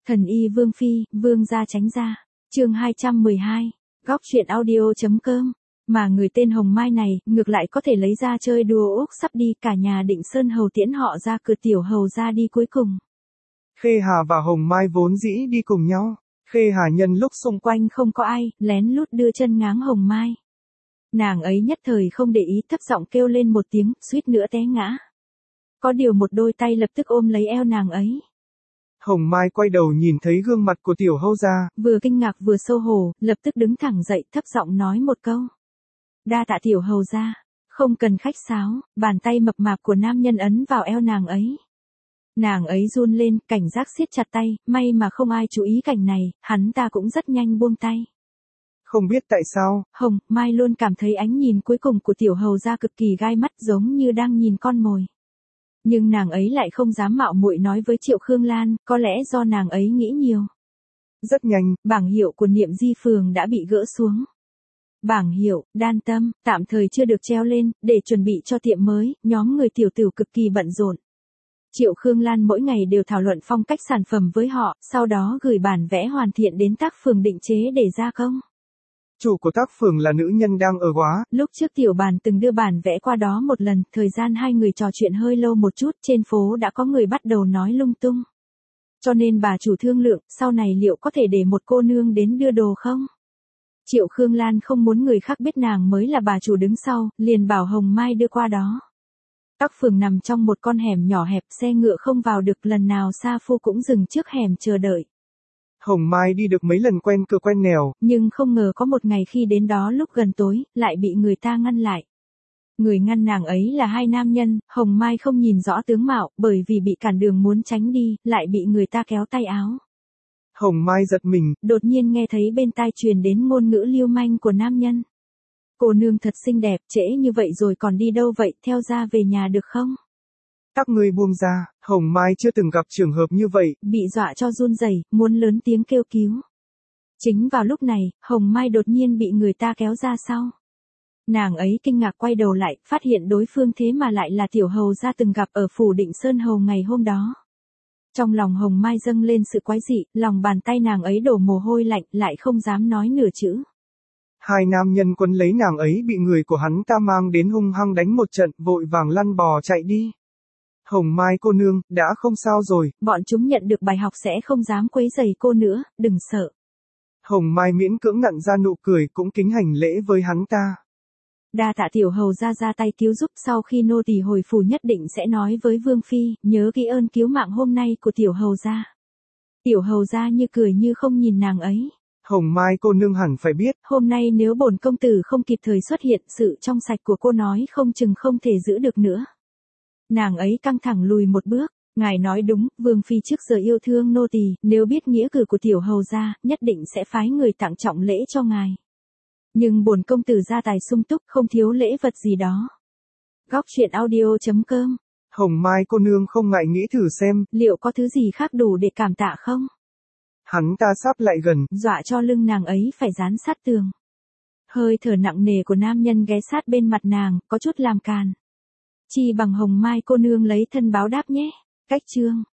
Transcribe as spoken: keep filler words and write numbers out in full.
Thần y Vương Phi, Vương gia tránh ra. Chương hai trăm mười hai. Góc truyện audio.com. Mà người tên Hồng Mai này, ngược lại có thể lấy ra chơi đùa úc sắp đi, cả nhà định Sơn Hầu tiễn họ ra cửa tiểu hầu ra đi cuối cùng. Khê Hà và Hồng Mai vốn dĩ đi cùng nhau. Khê Hà nhân lúc xung quanh không có ai, lén lút đưa chân ngáng Hồng Mai. Nàng ấy nhất thời không để ý, thấp giọng kêu lên một tiếng, suýt nữa té ngã. Có điều một đôi tay lập tức ôm lấy eo nàng ấy. Hồng Mai quay đầu nhìn thấy gương mặt của tiểu hầu gia, vừa kinh ngạc vừa xấu hổ, lập tức đứng thẳng dậy, thấp giọng nói một câu. Đa tạ tiểu hầu gia, không cần khách sáo, bàn tay mập mạp của nam nhân ấn vào eo nàng ấy. Nàng ấy run lên, cảnh giác siết chặt tay, may mà không ai chú ý cảnh này, hắn ta cũng rất nhanh buông tay. Không biết tại sao, Hồng Mai luôn cảm thấy ánh nhìn cuối cùng của tiểu hầu gia cực kỳ gai mắt, giống như đang nhìn con mồi. Nhưng nàng ấy lại không dám mạo muội nói với Triệu Khương Lan, có lẽ do nàng ấy nghĩ nhiều. Rất nhanh, bảng hiệu của Niệm Di Phường đã bị gỡ xuống. Bảng hiệu, Đan Tâm, tạm thời chưa được treo lên, để chuẩn bị cho tiệm mới, nhóm người tiểu tử cực kỳ bận rộn. Triệu Khương Lan mỗi ngày đều thảo luận phong cách sản phẩm với họ, sau đó gửi bản vẽ hoàn thiện đến tác phường định chế để gia công. Chủ của tác phường là nữ nhân đang ở Góa. Lúc trước tiểu bàn từng đưa bản vẽ qua đó một lần, thời gian hai người trò chuyện hơi lâu một chút, trên phố đã có người bắt đầu nói lung tung. Cho nên bà chủ thương lượng, sau này liệu có thể để một cô nương đến đưa đồ không? Triệu Khương Lan không muốn người khác biết nàng mới là bà chủ đứng sau, liền bảo Hồng Mai đưa qua đó. Tác phường nằm trong một con hẻm nhỏ hẹp, xe ngựa không vào được, lần nào Sa Phu cũng dừng trước hẻm chờ đợi. Hồng Mai đi được mấy lần quen cửa quen nẻo, nhưng không ngờ có một ngày khi đến đó lúc gần tối, lại bị người ta ngăn lại. Người ngăn nàng ấy là hai nam nhân, Hồng Mai không nhìn rõ tướng mạo, bởi vì bị cản đường muốn tránh đi, lại bị người ta kéo tay áo. Hồng Mai giật mình, đột nhiên nghe thấy bên tai truyền đến ngôn ngữ lưu manh của nam nhân. Cô nương thật xinh đẹp, trễ như vậy rồi còn đi đâu vậy, theo ra về nhà được không? Các ngươi buông ra, Hồng Mai chưa từng gặp trường hợp như vậy. Bị dọa cho run rẩy, muốn lớn tiếng kêu cứu. Chính vào lúc này, Hồng Mai đột nhiên bị người ta kéo ra sau. Nàng ấy kinh ngạc quay đầu lại, phát hiện đối phương thế mà lại là tiểu hầu gia từng gặp ở phủ Định Sơn Hầu ngày hôm đó. Trong lòng Hồng Mai dâng lên sự quái dị, lòng bàn tay nàng ấy đổ mồ hôi lạnh, lại không dám nói nửa chữ. Hai nam nhân quấn lấy nàng ấy bị người của hắn ta mang đến hung hăng đánh một trận, vội vàng lăn bò chạy đi. Hồng Mai cô nương, đã không sao rồi. Bọn chúng nhận được bài học sẽ không dám quấy rầy cô nữa, đừng sợ. Hồng Mai miễn cưỡng nặn ra nụ cười, cũng kính hành lễ với hắn ta. Đa tạ tiểu hầu ra ra tay cứu giúp, sau khi nô tỳ hồi phủ nhất định sẽ nói với Vương Phi, nhớ ghi ơn cứu mạng hôm nay của tiểu hầu ra. Tiểu hầu ra như cười như không nhìn nàng ấy. Hồng Mai cô nương hẳn phải biết, hôm nay nếu bổn công tử không kịp thời xuất hiện, sự trong sạch của cô nói không chừng không thể giữ được nữa. Nàng ấy căng thẳng lùi một bước, ngài nói đúng, Vương Phi trước giờ yêu thương nô tỳ, nếu biết nghĩa cử của tiểu hầu gia, nhất định sẽ phái người tặng trọng lễ cho ngài. Nhưng bổn công tử gia tài sung túc, không thiếu lễ vật gì đó. Góc truyện audio.com. Hồng Mai cô nương không ngại nghĩ thử xem, liệu có thứ gì khác đủ để cảm tạ không? Hắn ta sắp lại gần, dọa cho lưng nàng ấy phải dán sát tường. Hơi thở nặng nề của nam nhân ghé sát bên mặt nàng, có chút làm càn. Chi bằng Hồng Mai cô nương lấy thân báo đáp nhé. Cách chương.